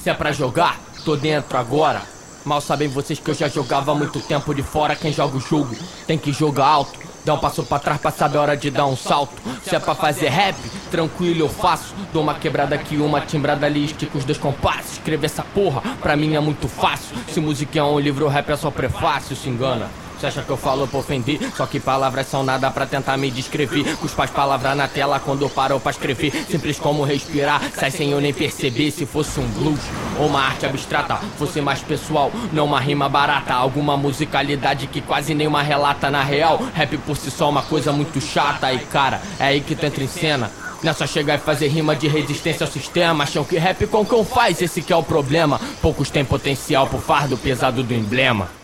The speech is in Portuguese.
Se é pra jogar, tô dentro agora. Mal sabem vocês que eu já jogava há muito tempo de fora. Quem joga o jogo tem que jogar alto. Dá um passo pra trás pra saber a hora de dar um salto. Se é pra fazer rap, tranquilo eu faço. Dou uma quebrada aqui, uma timbrada ali, estico os 2 compassos. Escrever essa porra, pra mim é muito fácil. Se música é um livro, rap é só prefácio, se engana. Você acha que eu falo pra ofender? Só que palavras são nada pra tentar me descrever. Cuspa as palavras na tela quando eu paro pra escrever. Simples como respirar, sai sem eu nem perceber. Se fosse um blues ou uma arte abstrata, fosse mais pessoal, não uma rima barata. Alguma musicalidade que quase nenhuma relata na real. Rap por si só é uma coisa muito chata. E cara, é aí que tu entra em cena. Não é só chegar e fazer rima de resistência ao sistema. Acham que rap com quem faz, esse que é o problema. Poucos têm potencial pro fardo pesado do emblema.